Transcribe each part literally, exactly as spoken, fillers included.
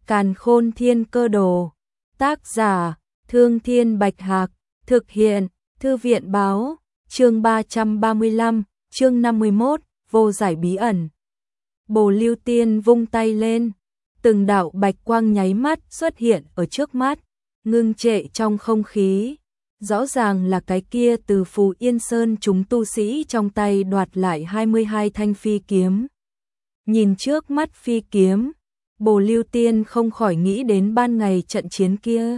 Càn Khôn Thiên Cơ Đồ. Tác giả: Thương Thiên Bạch Hạc. Thực hiện: Thư viện Báo. Chương ba trăm ba mươi lăm, chương năm mươi mốt, vô giải bí ẩn. Bồ Lưu Tiên vung tay lên, từng đạo bạch quang nháy mắt xuất hiện ở trước mắt, ngưng trệ trong không khí. Rõ ràng là cái kia từ Phù Yên Sơn chúng tu sĩ trong tay đoạt lại hai mươi hai thanh phi kiếm. Nhìn trước mắt phi kiếm, Bồ Lưu Tiên không khỏi nghĩ đến ban ngày trận chiến kia.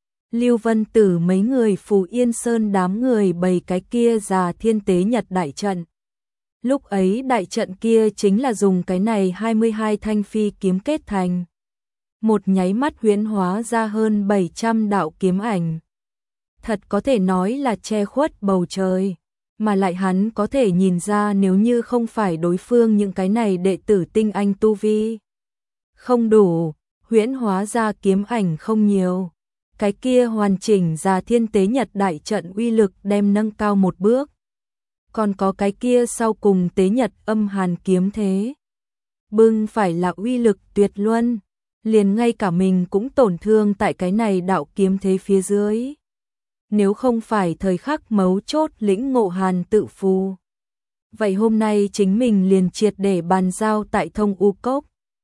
Lưu Vân Tử mấy người Phù Yên Sơn đám người bày cái kia già thiên tế nhật đại trận. Lúc ấy đại trận kia chính là dùng cái này hai mươi hai thanh phi kiếm kết thành. Một nháy mắt huyễn hóa ra hơn bảy trăm đạo kiếm ảnh. Thật có thể nói là che khuất bầu trời, mà lại hắn có thể nhìn ra nếu như không phải đối phương những cái này đệ tử tinh anh tu vi không đủ, huyễn hóa ra kiếm ảnh không nhiều. Cái kia hoàn chỉnh già thiên tế nhật đại trận uy lực đem nâng cao một bước. Còn có cái kia sau cùng tế nhật âm hàn kiếm thế. Bưng phải là uy lực tuyệt luân, liền ngay cả mình cũng tổn thương tại cái này đạo kiếm thế phía dưới. Nếu không phải thời khắc mấu chốt lĩnh ngộ hàn tự phù, vậy hôm nay chính mình liền triệt để bàn giao tại Thông U Cốc.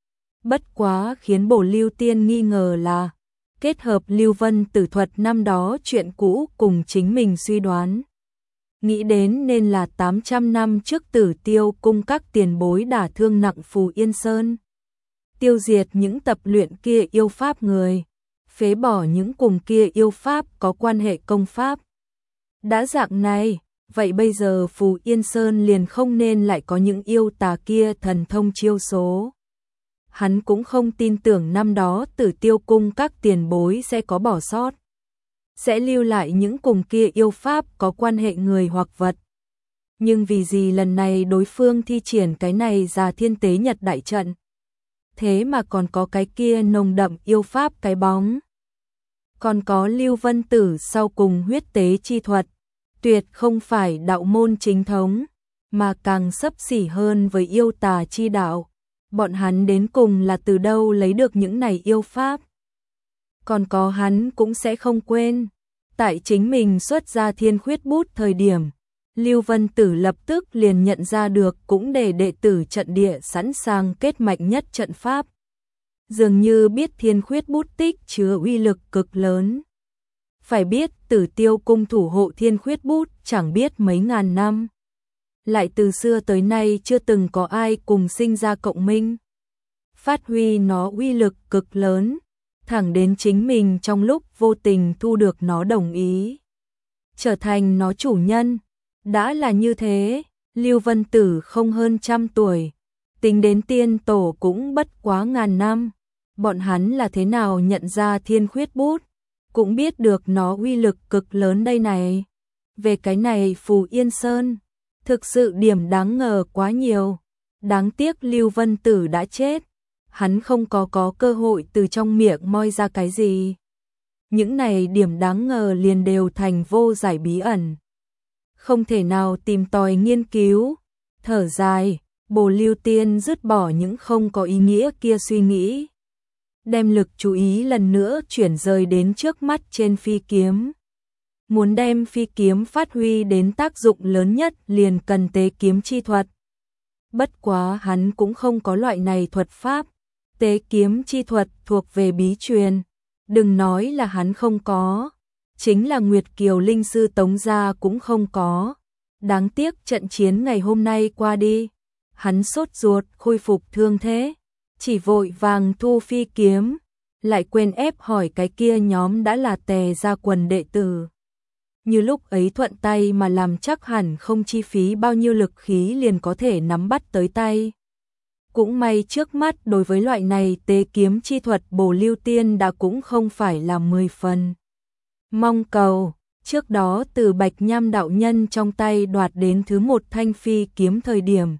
Bất quá khiến Bồ Lưu Tiên nghi ngờ là kết hợp Lưu Vân Tử thuật năm đó chuyện cũ cùng chính mình suy đoán. Nghĩ đến nên là tám trăm năm trước Tử Tiêu cung các tiền bối đả thương nặng Phù Yên Sơn, tiêu diệt những tập luyện kia yêu pháp người, phế bỏ những cùng kia yêu pháp có quan hệ công pháp. Đã dạng này, vậy bây giờ Phù Yên Sơn liền không nên lại có những yêu tà kia thần thông chiêu số. Hắn cũng không tin tưởng năm đó Tử Tiêu cung các tiền bối sẽ có bỏ sót, sẽ lưu lại những cùng kia yêu pháp có quan hệ người hoặc vật. Nhưng vì gì lần này đối phương thi triển cái này già thiên tế nhật đại trận, thế mà còn có cái kia nồng đậm yêu pháp cái bóng. Còn có Lưu Vân Tử sau cùng huyết tế chi thuật, tuyệt không phải đạo môn chính thống, mà càng xấp xỉ hơn với yêu tà chi đạo. Bọn hắn đến cùng là từ đâu lấy được những này yêu pháp. Còn có hắn cũng sẽ không quên, tại chính mình xuất ra thiên khuyết bút thời điểm, Lưu Vân Tử lập tức liền nhận ra được cũng để đệ tử trận địa sẵn sàng kết mạnh nhất trận pháp. Dường như biết thiên khuyết bút tích chứa uy lực cực lớn. Phải biết Tử Tiêu cung thủ hộ thiên khuyết bút chẳng biết mấy ngàn năm. Lại từ xưa tới nay chưa từng có ai cùng sinh ra cộng minh. Phát huy nó uy lực cực lớn, thẳng đến chính mình trong lúc vô tình thu được nó đồng ý, trở thành nó chủ nhân. Đã là như thế, Lưu Vân Tử không hơn trăm tuổi, tính đến tiên tổ cũng bất quá ngàn năm. Bọn hắn là thế nào nhận ra thiên khuyết bút, cũng biết được nó uy lực cực lớn đây này. Về cái này Phù Yên Sơn, thực sự điểm đáng ngờ quá nhiều. Đáng tiếc Lưu Vân Tử đã chết, hắn không có có cơ hội từ trong miệng moi ra cái gì. Những này điểm đáng ngờ liền đều thành vô giải bí ẩn, không thể nào tìm tòi nghiên cứu. Thở dài, Bồ Lưu Tiên dứt bỏ những không có ý nghĩa kia suy nghĩ, đem lực chú ý lần nữa chuyển rời đến trước mắt trên phi kiếm. Muốn đem phi kiếm phát huy đến tác dụng lớn nhất liền cần tế kiếm chi thuật. Bất quá hắn cũng không có loại này thuật pháp. Tế kiếm chi thuật thuộc về bí truyền, đừng nói là hắn không có, chính là Nguyệt Kiều Linh sư Tống gia cũng không có. Đáng tiếc trận chiến ngày hôm nay qua đi, hắn sốt ruột khôi phục thương thế, chỉ vội vàng thu phi kiếm, lại quên ép hỏi cái kia nhóm đã là Tề gia quần đệ tử. Như lúc ấy thuận tay mà làm chắc hẳn không chi phí bao nhiêu lực khí liền có thể nắm bắt tới tay. Cũng may trước mắt đối với loại này tế kiếm chi thuật Bồ Lưu Tiên đã cũng không phải là mười phần mong cầu. Trước đó từ Bạch Nham đạo nhân trong tay đoạt đến thứ một thanh phi kiếm thời điểm,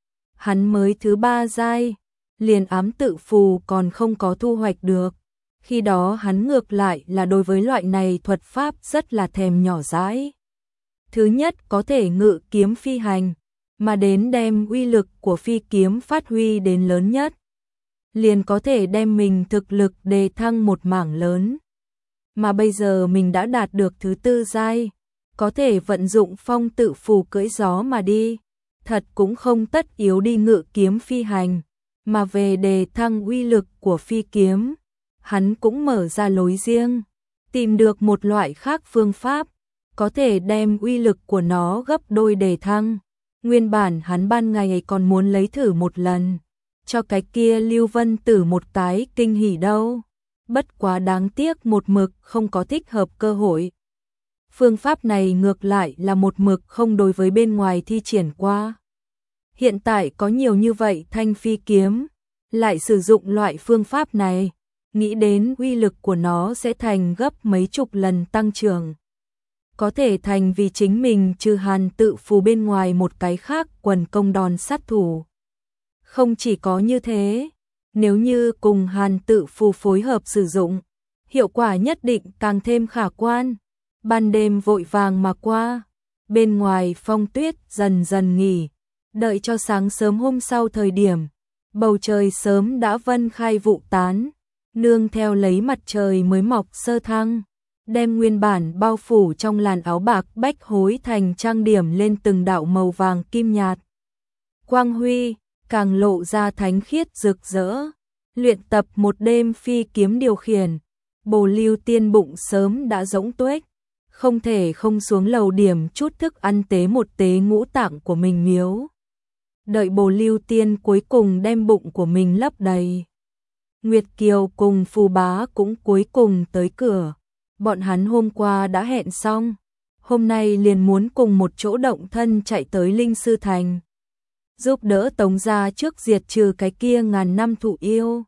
hắn mới thứ ba giai, liền ám tự phù còn không có thu hoạch được. Khi đó hắn ngược lại là đối với loại này thuật pháp rất là thèm nhỏ dãi. Thứ nhất có thể ngự kiếm phi hành, mà đến đem uy lực của phi kiếm phát huy đến lớn nhất. liền có thể đem mình thực lực đề thăng một mảng lớn. Mà bây giờ mình đã đạt được thứ tư giai, có thể vận dụng phong tự phù cưỡi gió mà đi, thật cũng không tất yếu đi ngự kiếm phi hành, mà về đề thăng uy lực của phi kiếm, hắn cũng mở ra lối riêng, tìm được một loại khác phương pháp, có thể đem uy lực của nó gấp đôi đề thăng. Nguyên bản hắn ban ngày còn muốn lấy thử một lần, cho cái kia Lưu Vân Tử một cái kinh hỉ đâu. Bất quá đáng tiếc một mực không có thích hợp cơ hội. Phương pháp này ngược lại là một mực không đối với bên ngoài thi triển qua. Hiện tại có nhiều như vậy thanh phi kiếm, lại sử dụng loại phương pháp này, nghĩ đến uy lực của nó sẽ thành gấp mấy chục lần tăng trưởng. Có thể thành vì chính mình trừ Hàn Tự Phù bên ngoài một cái khác quần công đòn sát thủ. Không chỉ có như thế, nếu như cùng Hàn Tự Phù phối hợp sử dụng, hiệu quả nhất định càng thêm khả quan. Ban đêm vội vàng mà qua, bên ngoài phong tuyết dần dần nghỉ, đợi cho sáng sớm hôm sau thời điểm, bầu trời sớm đã vân khai vụ tán, nương theo lấy mặt trời mới mọc sơ thăng, đem nguyên bản bao phủ trong làn áo bạc bách hối thành trang điểm lên từng đạo màu vàng kim nhạt. Quang huy càng lộ ra thánh khiết rực rỡ. Luyện tập một đêm phi kiếm điều khiển, Bồ Lưu Tiên bụng sớm đã rỗng tuếch, không thể không xuống lầu điểm chút thức ăn tế một tế ngũ tạng của mình miếu. Đợi Bồ Lưu Tiên cuối cùng đem bụng của mình lấp đầy. Nguyệt Kiều cùng Phù Bá cũng cuối cùng tới cửa. Bọn hắn hôm qua đã hẹn xong, hôm nay liền muốn cùng một chỗ động thân chạy tới Linh Sư Thành, giúp đỡ Tống gia trước diệt trừ cái kia ngàn năm thụ yêu.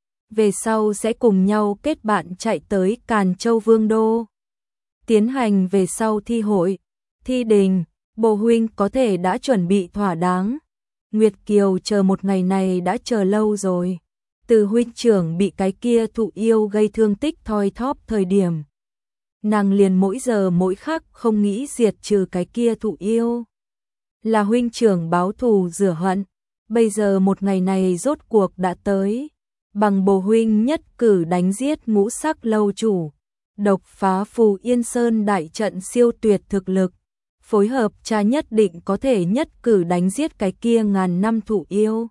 Về sau sẽ cùng nhau kết bạn chạy tới Càn Châu Vương Đô, tiến hành về sau thi hội, thi đình. Bồ huynh có thể đã chuẩn bị thỏa đáng. Nguyệt Kiều chờ một ngày này đã chờ lâu rồi. Từ huynh trưởng bị cái kia thụ yêu gây thương tích thoi thóp thời điểm, nàng liền mỗi giờ mỗi khắc không nghĩ diệt trừ cái kia thụ yêu. Là huynh trưởng báo thù rửa hận, bây giờ một ngày này rốt cuộc đã tới. Bằng Bồ huynh nhất cử đánh giết ngũ sắc lâu chủ, độc phá Phù Yên Sơn đại trận siêu tuyệt thực lực, phối hợp cha nhất định có thể nhất cử đánh giết cái kia ngàn năm thụ yêu.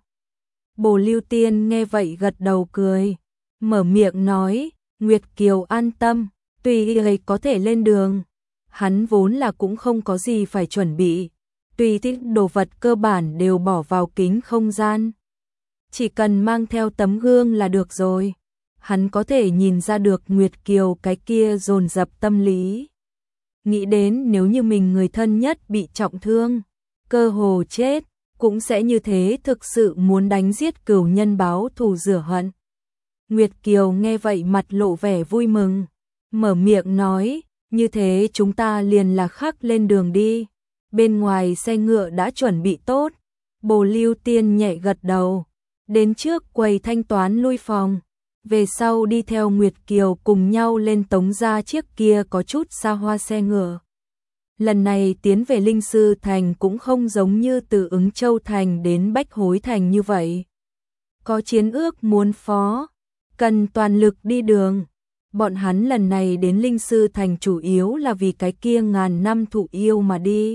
Bồ Lưu Tiên nghe vậy gật đầu cười, mở miệng nói, Nguyệt Kiều an tâm, tùy y có thể lên đường. Hắn vốn là cũng không có gì phải chuẩn bị, tùy thích đồ vật cơ bản đều bỏ vào kính không gian. Chỉ cần mang theo tấm gương là được rồi. Hắn có thể nhìn ra được Nguyệt Kiều cái kia dồn dập tâm lý. Nghĩ đến nếu như mình người thân nhất bị trọng thương, cơ hồ chết, cũng sẽ như thế, thực sự muốn đánh giết cửu nhân báo thù rửa hận. Nguyệt Kiều nghe vậy mặt lộ vẻ vui mừng, mở miệng nói, như thế chúng ta liền là khắc lên đường đi. Bên ngoài xe ngựa đã chuẩn bị tốt. Bồ Lưu Tiên nhẹ gật đầu, đến trước quầy thanh toán lui phòng, về sau đi theo Nguyệt Kiều cùng nhau lên Tống gia chiếc kia có chút xa hoa xe ngựa. Lần này tiến về Linh Sư Thành cũng không giống như từ Ứng Châu Thành đến Bách Hối Thành như vậy. Có chiến ước muốn phó, cần toàn lực đi đường. Bọn hắn lần này đến Linh Sư Thành chủ yếu là vì cái kia ngàn năm thụ yêu mà đi.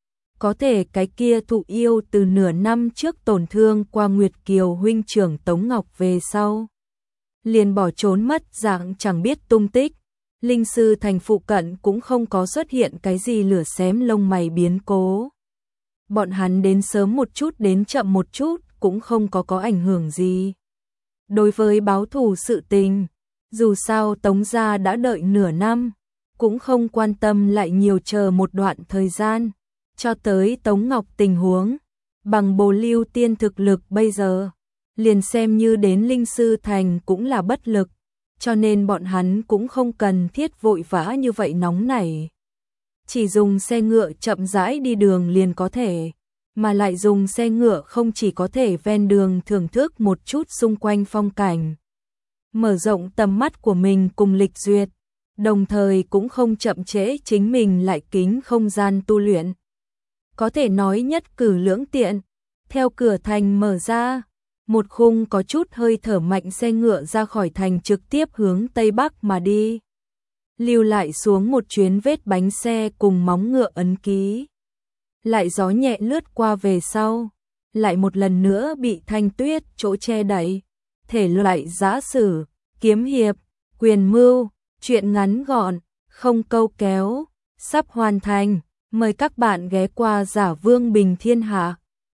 Có thể cái kia thụ yêu từ nửa năm trước tổn thương qua Nguyệt Kiều huynh trưởng Tống Ngọc về sau, liền bỏ trốn mất dạng chẳng biết tung tích. Linh Sư Thành phụ cận cũng không có xuất hiện cái gì lửa xém lông mày biến cố. Bọn hắn đến sớm một chút đến chậm một chút cũng không có có ảnh hưởng gì. Đối với báo thù sự tình, dù sao Tống gia đã đợi nửa năm, cũng không quan tâm lại nhiều chờ một đoạn thời gian. Cho tới Tống Ngọc tình huống, bằng Bồ Lưu Tiên thực lực bây giờ, liền xem như đến Linh Sư Thành cũng là bất lực, cho nên bọn hắn cũng không cần thiết vội vã như vậy nóng nảy. Chỉ dùng xe ngựa chậm rãi đi đường liền có thể, mà lại dùng xe ngựa không chỉ có thể ven đường thưởng thức một chút xung quanh phong cảnh, mở rộng tầm mắt của mình cùng lịch duyệt, đồng thời cũng không chậm trễ chính mình lại kính không gian tu luyện. Có thể nói nhất cử lưỡng tiện. Theo cửa thành mở ra, một khung có chút hơi thở mạnh xe ngựa ra khỏi thành trực tiếp hướng Tây Bắc mà đi. Lưu lại xuống một chuyến vết bánh xe cùng móng ngựa ấn ký. Lại gió nhẹ lướt qua về sau, lại một lần nữa bị Thanh Tuyết chỗ che đậy. Thể loại giã sử, kiếm hiệp, quyền mưu, truyện ngắn gọn, không câu kéo, sắp hoàn thành. Mời các bạn ghé qua Giả Vương Bình Thiên Hạ.